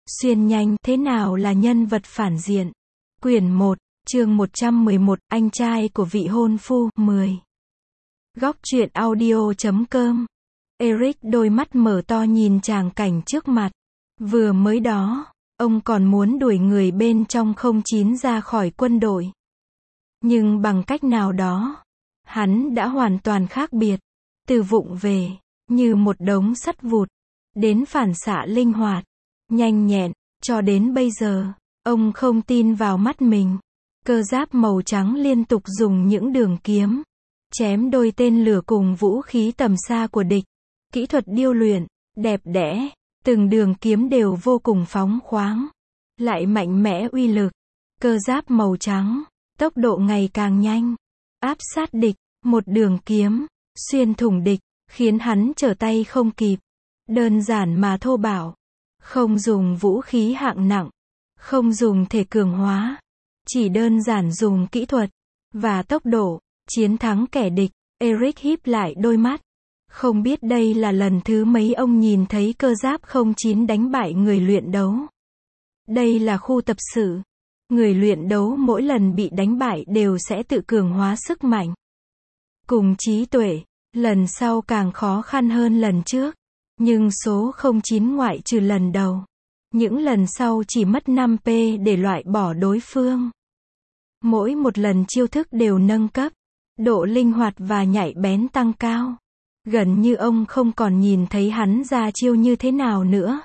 Xuyên nhanh, thế nào là nhân vật phản diện? Quyển 1, chương 111, anh trai của vị hôn phu, 10. Góc truyện audio.com. Eric đôi mắt mở to nhìn tràng cảnh trước mặt. Vừa mới đó, ông còn muốn đuổi người bên trong 09 ra khỏi quân đội. Nhưng bằng cách nào đó, hắn đã hoàn toàn khác biệt. Từ vụng về, như một đống sắt vụt, đến phản xạ linh hoạt, nhanh nhẹn, cho đến bây giờ, ông không tin vào mắt mình. Cơ giáp màu trắng liên tục dùng những đường kiếm, chém đôi tên lửa cùng vũ khí tầm xa của địch. Kỹ thuật điêu luyện, đẹp đẽ, từng đường kiếm đều vô cùng phóng khoáng, lại mạnh mẽ uy lực. Cơ giáp màu trắng, tốc độ ngày càng nhanh, áp sát địch, một đường kiếm, xuyên thủng địch, khiến hắn trở tay không kịp. Đơn giản mà thô bạo, không dùng vũ khí hạng nặng, không dùng thể cường hóa, chỉ đơn giản dùng kỹ thuật và tốc độ, chiến thắng kẻ địch. Eric híp lại đôi mắt. Không biết đây là lần thứ mấy ông nhìn thấy cơ giáp 09 đánh bại người luyện đấu. Đây là khu tập sự. Người luyện đấu mỗi lần bị đánh bại đều sẽ tự cường hóa sức mạnh cùng trí tuệ, lần sau càng khó khăn hơn lần trước. Nhưng số 09 ngoại trừ lần đầu, những lần sau chỉ mất 5p để loại bỏ đối phương. Mỗi một lần chiêu thức đều nâng cấp, độ linh hoạt và nhạy bén tăng cao. Gần như ông không còn nhìn thấy hắn ra chiêu như thế nào nữa.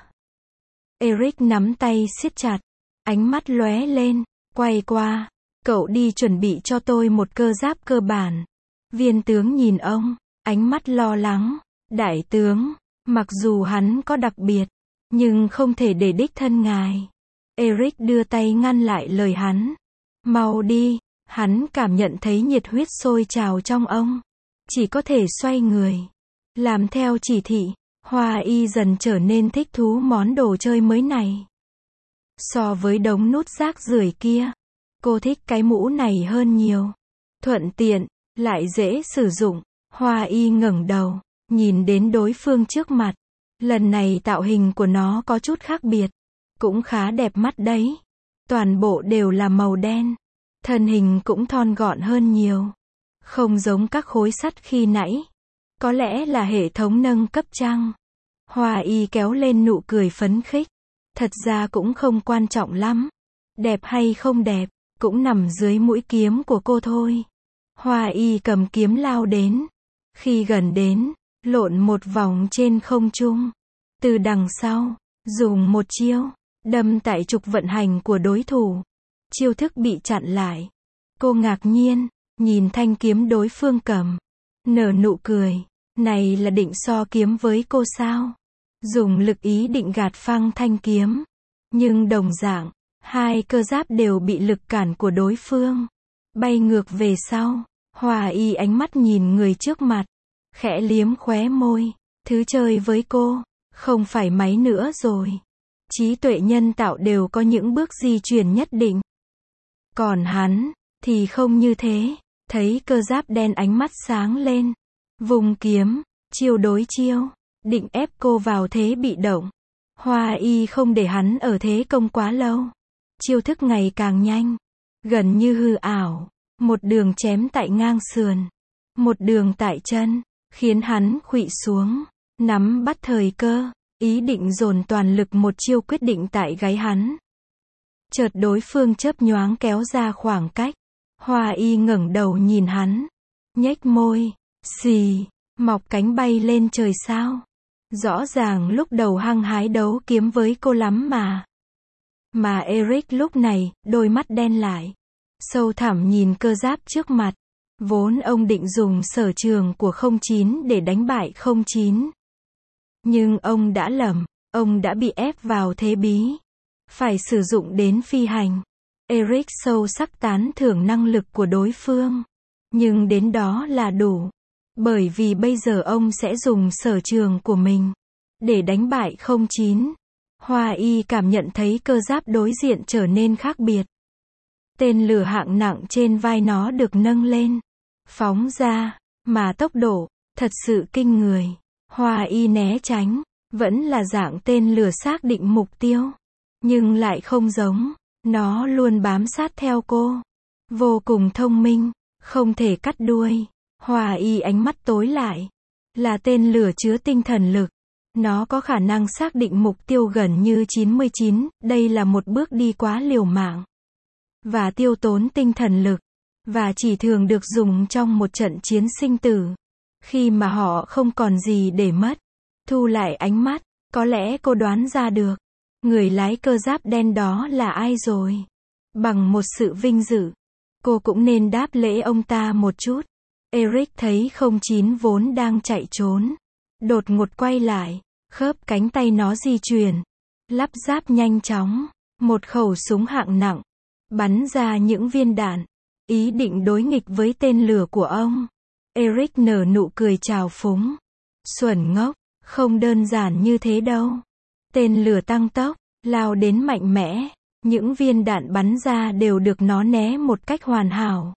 Eric nắm tay siết chặt, ánh mắt lóe lên, quay qua, cậu đi chuẩn bị cho tôi một cơ giáp cơ bản. Viên tướng nhìn ông, ánh mắt lo lắng. Đại tướng, mặc dù hắn có đặc biệt, nhưng không thể để đích thân ngài. Eric đưa tay ngăn lại lời hắn. Mau đi, hắn cảm nhận thấy nhiệt huyết sôi trào trong ông. Chỉ có thể xoay người, làm theo chỉ thị. Hoa y dần trở nên thích thú món đồ chơi mới này. So với đống nút rác rưởi kia, cô thích cái mũ này hơn nhiều. Thuận tiện, lại dễ sử dụng. Hoa y ngẩng đầu, nhìn đến đối phương trước mặt. Lần này tạo hình của nó có chút khác biệt, cũng khá đẹp mắt đấy. Toàn bộ đều là màu đen. Thân hình cũng thon gọn hơn nhiều, không giống các khối sắt khi nãy. Có lẽ là hệ thống nâng cấp chăng? Hoa y kéo lên nụ cười phấn khích. Thật ra cũng không quan trọng lắm. Đẹp hay không đẹp, cũng nằm dưới mũi kiếm của cô thôi. Hoa y cầm kiếm lao đến. Khi gần đến, lộn một vòng trên không trung. Từ đằng sau, dùng một chiêu, đâm tại trục vận hành của đối thủ. Chiêu thức bị chặn lại. Cô ngạc nhiên, nhìn thanh kiếm đối phương cầm. Nở nụ cười. Này là định so kiếm với cô sao? Dùng lực ý định gạt phăng thanh kiếm. Nhưng đồng dạng, hai cơ giáp đều bị lực cản của đối phương bay ngược về sau. Hoa y ánh mắt nhìn người trước mặt, khẽ liếm khóe môi. Thứ chơi với cô, không phải máy nữa rồi. Trí tuệ nhân tạo đều có những bước di chuyển nhất định. Còn hắn, thì không như thế. Thấy cơ giáp đen ánh mắt sáng lên. Vùng kiếm, chiêu đối chiêu, định ép cô vào thế bị động. Hoa y không để hắn ở thế công quá lâu. Chiêu thức ngày càng nhanh, gần như hư ảo. Một đường chém tại ngang sườn, một đường tại chân, khiến hắn khuỵu xuống, nắm bắt thời cơ, ý định dồn toàn lực một chiêu quyết định tại gáy hắn. Chợt đối phương chớp nhoáng kéo ra khoảng cách. Hoa y ngẩng đầu nhìn hắn, nhếch môi, xì, mọc cánh bay lên trời sao. Rõ ràng lúc đầu hăng hái đấu kiếm với cô lắm mà. Mà Eric lúc này, đôi mắt đen lại, sâu thẳm nhìn cơ giáp trước mặt. Vốn ông định dùng sở trường của 09 để đánh bại 09. Nhưng ông đã lầm, ông đã bị ép vào thế bí. Phải sử dụng đến phi hành. Eric sâu sắc tán thưởng năng lực của đối phương. Nhưng đến đó là đủ. Bởi vì bây giờ ông sẽ dùng sở trường của mình để đánh bại 09. Hoa y cảm nhận thấy cơ giáp đối diện trở nên khác biệt. Tên lửa hạng nặng trên vai nó được nâng lên, phóng ra, mà tốc độ, thật sự kinh người. Hoa y né tránh, vẫn là dạng tên lửa xác định mục tiêu. nhưng lại không giống. Nó luôn bám sát theo cô. Vô cùng thông minh, không thể cắt đuôi. Hoa Y ánh mắt tối lại. Là tên lửa chứa tinh thần lực. Nó có khả năng xác định mục tiêu gần như 99, đây là một bước đi quá liều mạng. Và tiêu tốn tinh thần lực. Và chỉ thường được dùng trong một trận chiến sinh tử. Khi mà họ không còn gì để mất. Thu lại ánh mắt, có lẽ cô đoán ra được. Người lái cơ giáp đen đó là ai rồi? Bằng một sự vinh dự. Cô cũng nên đáp lễ ông ta một chút. Eric thấy 09 vốn đang chạy trốn. Đột ngột quay lại. Khớp cánh tay nó di chuyển. Lắp ráp nhanh chóng. Một khẩu súng hạng nặng. Bắn ra những viên đạn. Ý định đối nghịch với tên lửa của ông. Eric nở nụ cười trào phúng. Xuẩn ngốc, không đơn giản như thế đâu. Tên lửa tăng tốc, lao đến mạnh mẽ. Những viên đạn bắn ra đều được nó né một cách hoàn hảo.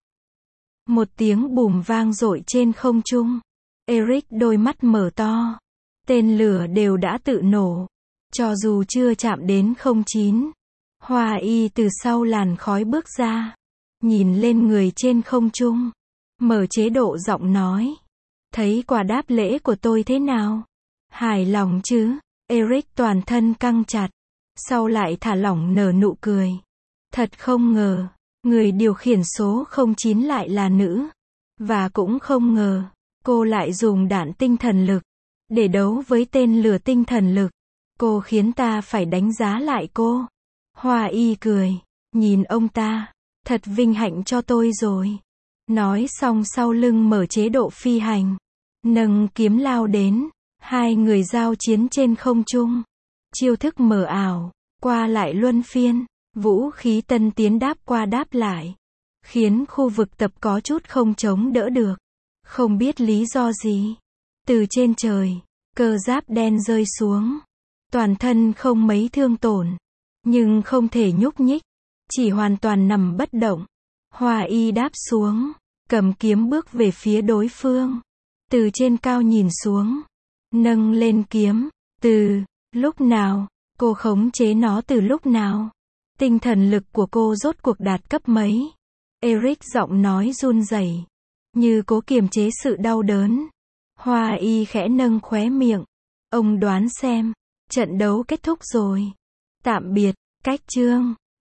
Một tiếng bùm vang dội trên không trung. Eric đôi mắt mở to. Tên lửa đều đã tự nổ. Cho dù chưa chạm đến 09. Hoa Y từ sau làn khói bước ra. Nhìn lên người trên không trung. Mở chế độ giọng nói. Thấy quả đáp lễ của tôi thế nào? Hài lòng chứ? Eric toàn thân căng chặt. Sau lại thả lỏng nở nụ cười. Thật không ngờ. Người điều khiển số 09 lại là nữ. Và cũng không ngờ. Cô lại dùng đạn tinh thần lực. Để đấu với tên lửa tinh thần lực. Cô khiến ta phải đánh giá lại cô. Hoa Y cười. Nhìn ông ta. Thật vinh hạnh cho tôi rồi. Nói xong sau lưng mở chế độ phi hành. Nâng kiếm lao đến. Hai người giao chiến trên không trung. Chiêu thức mờ ảo. Qua lại luân phiên. Vũ khí tân tiến đáp qua đáp lại. Khiến khu vực tập có chút không chống đỡ được. Không biết lý do gì. Từ trên trời. Cơ giáp đen rơi xuống. Toàn thân không mấy thương tổn. Nhưng không thể nhúc nhích. Chỉ hoàn toàn nằm bất động. Hoa Y đáp xuống. Cầm kiếm bước về phía đối phương. Từ trên cao nhìn xuống. Nâng lên kiếm. Từ lúc nào? Cô khống chế nó từ lúc nào? Tinh thần lực của cô rốt cuộc đạt cấp mấy? Eric giọng nói run rẩy. Như cố kiềm chế sự đau đớn. Hoa Y khẽ nâng khóe miệng. Ông đoán xem. Trận đấu kết thúc rồi. Tạm biệt. Cách chương.